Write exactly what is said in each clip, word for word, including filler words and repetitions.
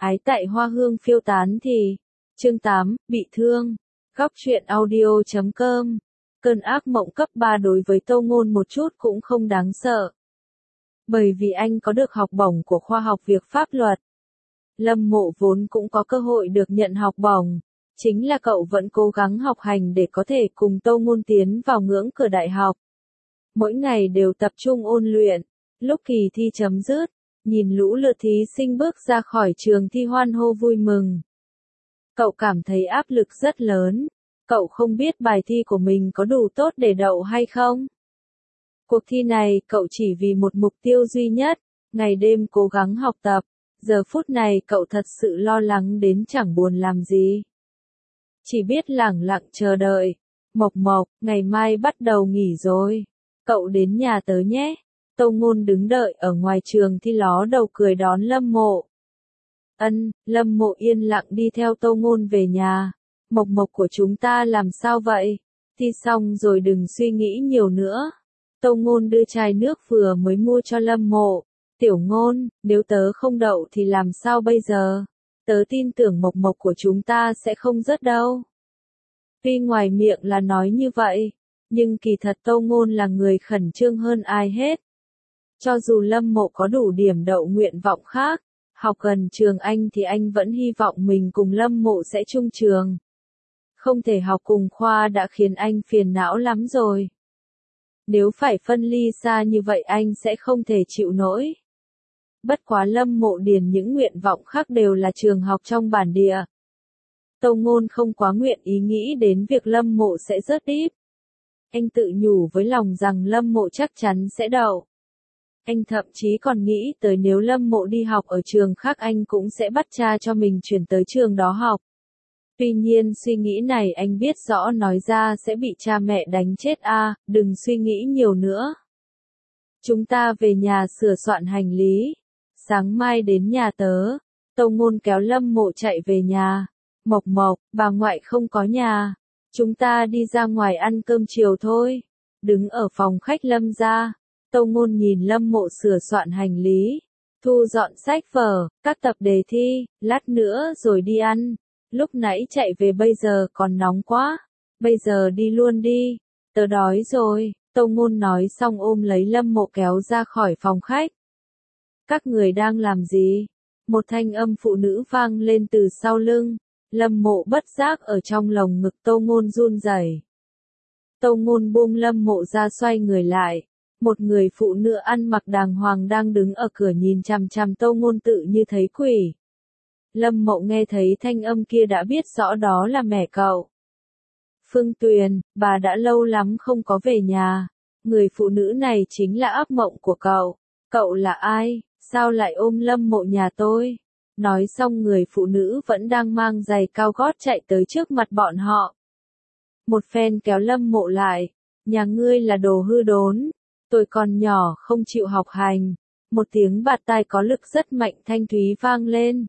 Ái tại hoa hương phiêu tán thì. Chương tám, bị thương. Góc truyện audio chấm com. Cơn ác mộng cấp ba đối với Tâu Ngôn một chút cũng không đáng sợ. Bởi vì anh có được học bổng của khoa học việc pháp luật. Lâm Mộ vốn cũng có cơ hội được nhận học bổng. Chính là cậu vẫn cố gắng học hành để có thể cùng Tâu Ngôn tiến vào ngưỡng cửa đại học. Mỗi ngày đều tập trung ôn luyện. Lúc kỳ thi chấm dứt, nhìn lũ lượt thí sinh bước ra khỏi trường thi hoan hô vui mừng. Cậu cảm thấy áp lực rất lớn. Cậu không biết bài thi của mình có đủ tốt để đậu hay không. Cuộc thi này cậu chỉ vì một mục tiêu duy nhất, ngày đêm cố gắng học tập. Giờ phút này cậu thật sự lo lắng đến chẳng buồn làm gì. Chỉ biết lẳng lặng chờ đợi. Mộc Mộc, ngày mai bắt đầu nghỉ rồi. Cậu đến nhà tớ nhé. Tâu Ngôn đứng đợi ở ngoài trường thi ló đầu cười đón Lâm Mộ. Ân, Lâm Mộ yên lặng đi theo Tâu Ngôn về nhà. Mộc Mộc của chúng ta làm sao vậy? Thi xong rồi đừng suy nghĩ nhiều nữa. Tâu Ngôn đưa chai nước vừa mới mua cho Lâm Mộ. Tiểu Ngôn, nếu tớ không đậu thì làm sao bây giờ? Tớ tin tưởng Mộc Mộc của chúng ta sẽ không rớt đâu. Tuy ngoài miệng là nói như vậy, nhưng kỳ thật Tâu Ngôn là người khẩn trương hơn ai hết. Cho dù Lâm Mộ có đủ điểm đậu nguyện vọng khác, học gần trường anh thì anh vẫn hy vọng mình cùng Lâm Mộ sẽ chung trường. Không thể học cùng khoa đã khiến anh phiền não lắm rồi. Nếu phải phân ly xa như vậy anh sẽ không thể chịu nổi. Bất quá Lâm Mộ điền những nguyện vọng khác đều là trường học trong bản địa. Tâu Ngôn không quá nguyện ý nghĩ đến việc Lâm Mộ sẽ rớt đít. Anh tự nhủ với lòng rằng Lâm Mộ chắc chắn sẽ đậu. Anh thậm chí còn nghĩ tới nếu Lâm Mộ đi học ở trường khác anh cũng sẽ bắt cha cho mình chuyển tới trường đó học. Tuy nhiên suy nghĩ này anh biết rõ nói ra sẽ bị cha mẹ đánh chết a, à, đừng suy nghĩ nhiều nữa. Chúng ta về nhà sửa soạn hành lý. Sáng mai đến nhà tớ. Tâu Ngôn kéo Lâm Mộ chạy về nhà. Mộc Mộc, bà ngoại không có nhà. Chúng ta đi ra ngoài ăn cơm chiều thôi. Đứng ở phòng khách Lâm gia. Tâu Ngôn nhìn Lâm Mộ sửa soạn hành lý. Thu dọn sách vở, các tập đề thi, lát nữa rồi đi ăn. Lúc nãy chạy về bây giờ còn nóng quá. Bây giờ đi luôn đi. Tớ đói rồi. Tâu Ngôn nói xong ôm lấy Lâm Mộ kéo ra khỏi phòng khách. Các người đang làm gì? Một thanh âm phụ nữ vang lên từ sau lưng. Lâm Mộ bất giác ở trong lồng ngực Tâu Ngôn run rẩy. Tâu Ngôn buông Lâm Mộ ra xoay người lại. Một người phụ nữ ăn mặc đàng hoàng đang đứng ở cửa nhìn chằm chằm Tâu Ngôn tự như thấy quỷ. Lâm Mộ nghe thấy thanh âm kia đã biết rõ đó là mẹ cậu. Phương Tuyền, bà đã lâu lắm không có về nhà. Người phụ nữ này chính là ác mộng của cậu. Cậu là ai? Sao lại ôm Lâm Mộ nhà tôi? Nói xong người phụ nữ vẫn đang mang giày cao gót chạy tới trước mặt bọn họ. Một phen kéo Lâm Mộ lại. Nhà ngươi là đồ hư đốn. Tôi còn nhỏ không chịu học hành. Một tiếng bạt tai có lực rất mạnh thanh thúy vang lên.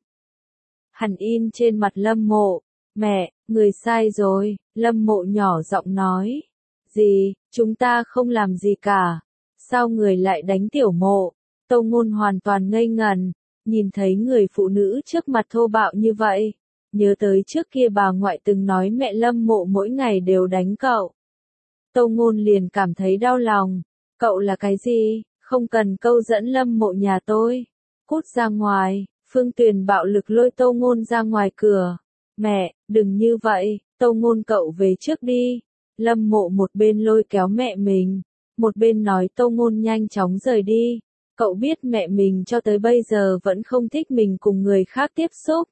Hẳn in trên mặt Lâm Mộ. Mẹ, người sai rồi. Lâm Mộ nhỏ giọng nói. Gì, chúng ta không làm gì cả. Sao người lại đánh Tiểu Mộ? Tâu Ngôn hoàn toàn ngây ngần. Nhìn thấy người phụ nữ trước mặt thô bạo như vậy. Nhớ tới trước kia bà ngoại từng nói mẹ Lâm Mộ mỗi ngày đều đánh cậu. Tâu Ngôn liền cảm thấy đau lòng. Cậu là cái gì? Không cần câu dẫn Lâm Mộ nhà tôi. Cút ra ngoài. Phương Tuyền bạo lực lôi Tâu Ngôn ra ngoài cửa. Mẹ, đừng như vậy. Tâu Ngôn cậu về trước đi. Lâm Mộ một bên lôi kéo mẹ mình. Một bên nói Tâu Ngôn nhanh chóng rời đi. Cậu biết mẹ mình cho tới bây giờ vẫn không thích mình cùng người khác tiếp xúc.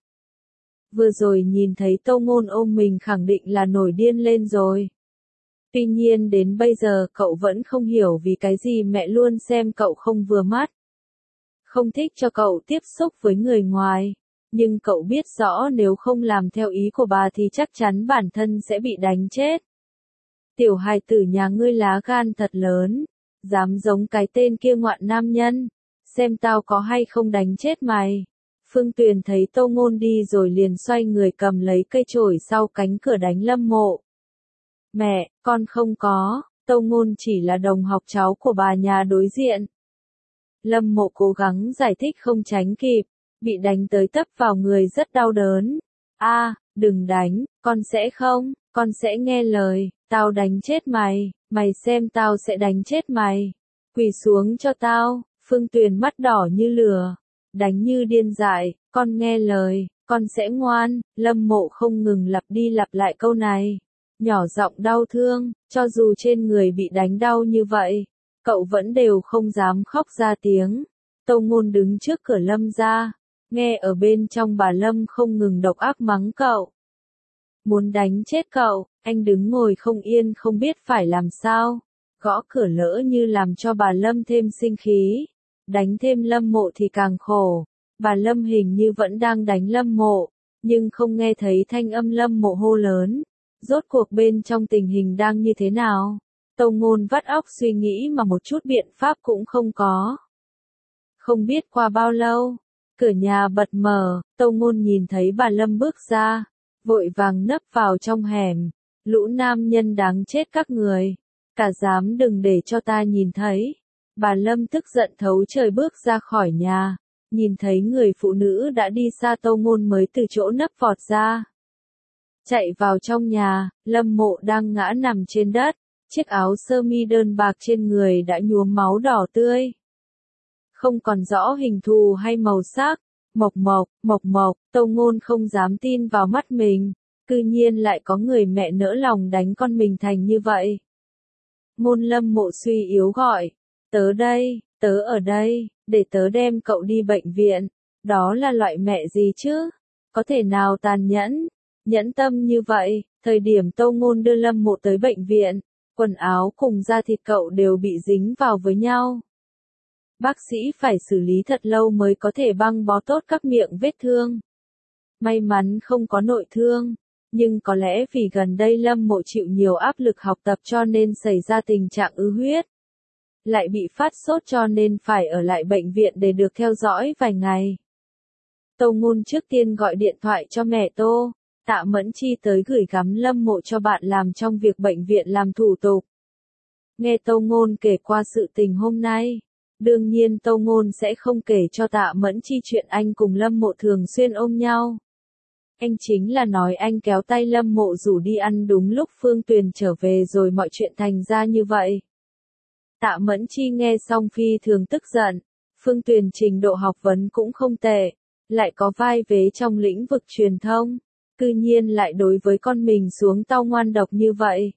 Vừa rồi nhìn thấy Tâu Ngôn ôm mình khẳng định là nổi điên lên rồi. Tuy nhiên đến bây giờ cậu vẫn không hiểu vì cái gì mẹ luôn xem cậu không vừa mắt. Không thích cho cậu tiếp xúc với người ngoài. Nhưng cậu biết rõ nếu không làm theo ý của bà thì chắc chắn bản thân sẽ bị đánh chết. Tiểu hài tử nhà ngươi lá gan thật lớn. Dám giống cái tên kia ngoạn nam nhân. Xem tao có hay không đánh chết mày. Phương Tuyền thấy Tâu Ngôn đi rồi liền xoay người cầm lấy cây chổi sau cánh cửa đánh Lâm Mộ. Mẹ, con không có. Tâu Ngôn chỉ là đồng học cháu của bà nhà đối diện. Lâm Mộ cố gắng giải thích không tránh kịp. bị đánh tới tấp vào người rất đau đớn. A, đừng đánh, con sẽ không, con sẽ nghe lời, tao đánh chết mày, mày xem tao sẽ đánh chết mày. Quỳ xuống cho tao, Phương Tuyền mắt đỏ như lửa, đánh như điên dại, con nghe lời, con sẽ ngoan. Lâm Mộ không ngừng lặp đi lặp lại câu này, nhỏ giọng đau thương, cho dù trên người bị đánh đau như vậy, cậu vẫn đều không dám khóc ra tiếng. Tâu Ngôn đứng trước cửa Lâm gia, nghe ở bên trong bà Lâm không ngừng độc ác mắng cậu. Muốn đánh chết cậu, anh đứng ngồi không yên không biết phải làm sao. Gõ cửa lỡ như làm cho bà Lâm thêm sinh khí. Đánh thêm Lâm Mộ thì càng khổ. Bà Lâm hình như vẫn đang đánh Lâm Mộ, nhưng không nghe thấy thanh âm Lâm Mộ hô lớn. Rốt cuộc bên trong tình hình đang như thế nào? Tâu Ngôn vắt óc suy nghĩ mà một chút biện pháp cũng không có. Không biết qua bao lâu, cửa nhà bật mở, Tâu Ngôn nhìn thấy bà Lâm bước ra, vội vàng nấp vào trong hẻm. Lũ nam nhân đáng chết các người, cả dám đừng để cho ta nhìn thấy. Bà Lâm tức giận thấu trời bước ra khỏi nhà, nhìn thấy người phụ nữ đã đi xa Tâu Ngôn mới từ chỗ nấp vọt ra. Chạy vào trong nhà, Lâm Mộ đang ngã nằm trên đất, chiếc áo sơ mi đơn bạc trên người đã nhuốm máu đỏ tươi. Không còn rõ hình thù hay màu sắc, mộc mộc, mộc mộc, Tâu Ngôn không dám tin vào mắt mình, cư nhiên lại có người mẹ nỡ lòng đánh con mình thành như vậy. Ngôn. Lâm Mộ suy yếu gọi, tớ đây, tớ ở đây, để tớ đem cậu đi bệnh viện. Đó là loại mẹ gì chứ? Có thể nào tàn nhẫn, nhẫn tâm như vậy? Thời điểm Tâu Ngôn đưa Lâm Mộ tới bệnh viện, quần áo cùng da thịt cậu đều bị dính vào với nhau. Bác sĩ phải xử lý thật lâu mới có thể băng bó tốt các miệng vết thương. May mắn không có nội thương, nhưng có lẽ vì gần đây Lâm Mộ chịu nhiều áp lực học tập cho nên xảy ra tình trạng ứ huyết. Lại bị phát sốt cho nên phải ở lại bệnh viện để được theo dõi vài ngày. Tâu Ngôn trước tiên gọi điện thoại cho mẹ Tô, Tạ Mẫn Chi tới gửi gắm Lâm Mộ cho bạn làm trong việc bệnh viện làm thủ tục. Nghe Tâu Ngôn kể qua sự tình hôm nay, đương nhiên Tâu Ngôn sẽ không kể cho Tạ Mẫn Chi chuyện anh cùng Lâm Mộ thường xuyên ôm nhau. Anh chính là nói anh kéo tay Lâm Mộ rủ đi ăn đúng lúc Phương Tuyền trở về rồi mọi chuyện thành ra như vậy. Tạ Mẫn Chi nghe xong phi thường tức giận, Phương Tuyền trình độ học vấn cũng không tệ, lại có vai vế trong lĩnh vực truyền thông, cư nhiên lại đối với con mình xuống tao ngoan độc như vậy.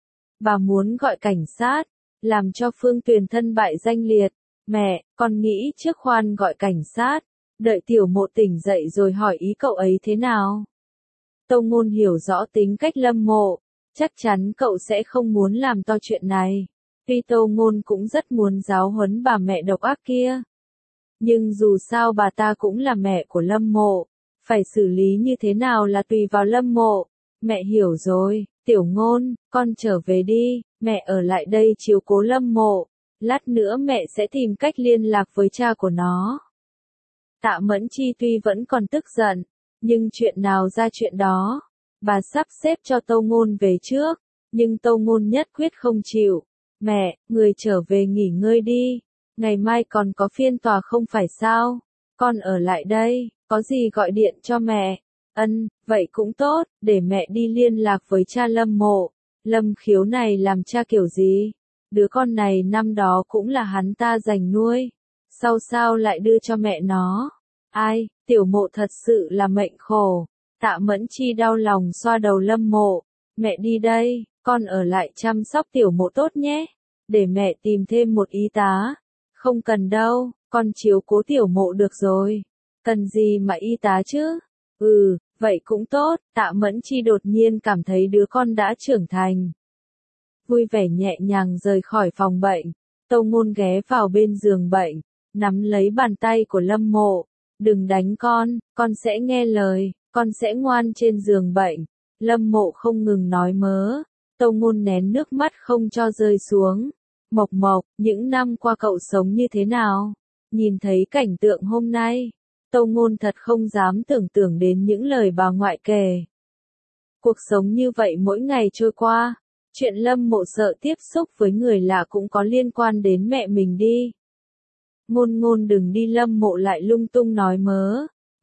Bà muốn gọi cảnh sát, làm cho Phương Tuyền thân bại danh liệt. Mẹ, con nghĩ trước khoan gọi cảnh sát, đợi Tiểu Mộ tỉnh dậy rồi hỏi ý cậu ấy thế nào. Tâu Ngôn hiểu rõ tính cách Lâm Mộ, chắc chắn cậu sẽ không muốn làm to chuyện này. Tuy Tâu Ngôn cũng rất muốn giáo huấn bà mẹ độc ác kia. Nhưng dù sao bà ta cũng là mẹ của Lâm Mộ, phải xử lý như thế nào là tùy vào Lâm Mộ. Mẹ hiểu rồi, Tiểu Ngôn, con trở về đi, mẹ ở lại đây chiếu cố Lâm Mộ. Lát nữa mẹ sẽ tìm cách liên lạc với cha của nó. Tạ Mẫn Chi tuy vẫn còn tức giận, nhưng chuyện nào ra chuyện đó. Bà sắp xếp cho Tâu Ngôn về trước, nhưng Tâu Ngôn nhất quyết không chịu. Mẹ, người trở về nghỉ ngơi đi, ngày mai còn có phiên tòa không phải sao? Con ở lại đây, có gì gọi điện cho mẹ. Ân, vậy cũng tốt, để mẹ đi liên lạc với cha Lâm Mộ. Lâm Khiếu này làm cha kiểu gì? Đứa con này năm đó cũng là hắn ta dành nuôi, sau sao lại đưa cho mẹ nó. Ai, Tiểu Mộ thật sự là mệnh khổ. Tạ Mẫn Chi đau lòng xoa đầu Lâm Mộ. Mẹ đi đây, con ở lại chăm sóc Tiểu Mộ tốt nhé. Để mẹ tìm thêm một y tá. Không cần đâu, con chiếu cố Tiểu Mộ được rồi. Cần gì mà y tá chứ? Ừ, vậy cũng tốt. Tạ Mẫn Chi đột nhiên cảm thấy đứa con đã trưởng thành. Vui vẻ nhẹ nhàng rời khỏi phòng bệnh. Tâu Ngôn ghé vào bên giường bệnh, nắm lấy bàn tay của Lâm Mộ. Đừng đánh con, con sẽ nghe lời, con sẽ ngoan trên giường bệnh. Lâm Mộ không ngừng nói mớ. Tâu Ngôn nén nước mắt không cho rơi xuống. Mộc Mộc, những năm qua cậu sống như thế nào? Nhìn thấy cảnh tượng hôm nay, Tâu Ngôn thật không dám tưởng tượng đến những lời bà ngoại kể. Cuộc sống như vậy mỗi ngày trôi qua. Chuyện Lâm Mộ sợ tiếp xúc với người lạ cũng có liên quan đến mẹ mình đi. Ngôn Ngôn đừng đi. Lâm Mộ lại lung tung nói mớ.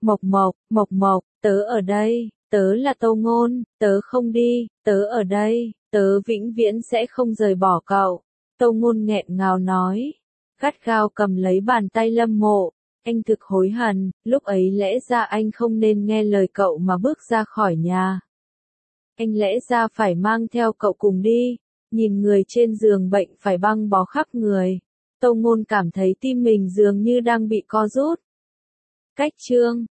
Mộc Mộc, Mộc Mộc, tớ ở đây, tớ là Tâu Ngôn, tớ không đi, tớ ở đây, tớ vĩnh viễn sẽ không rời bỏ cậu. Tâu Ngôn nghẹn ngào nói, gắt gao cầm lấy bàn tay Lâm Mộ, anh thực hối hận, lúc ấy lẽ ra anh không nên nghe lời cậu mà bước ra khỏi nhà. Anh lẽ ra phải mang theo cậu cùng đi, nhìn người trên giường bệnh phải băng bó khắp người. Tâu Ngôn cảm thấy tim mình dường như đang bị co rút. Cách chương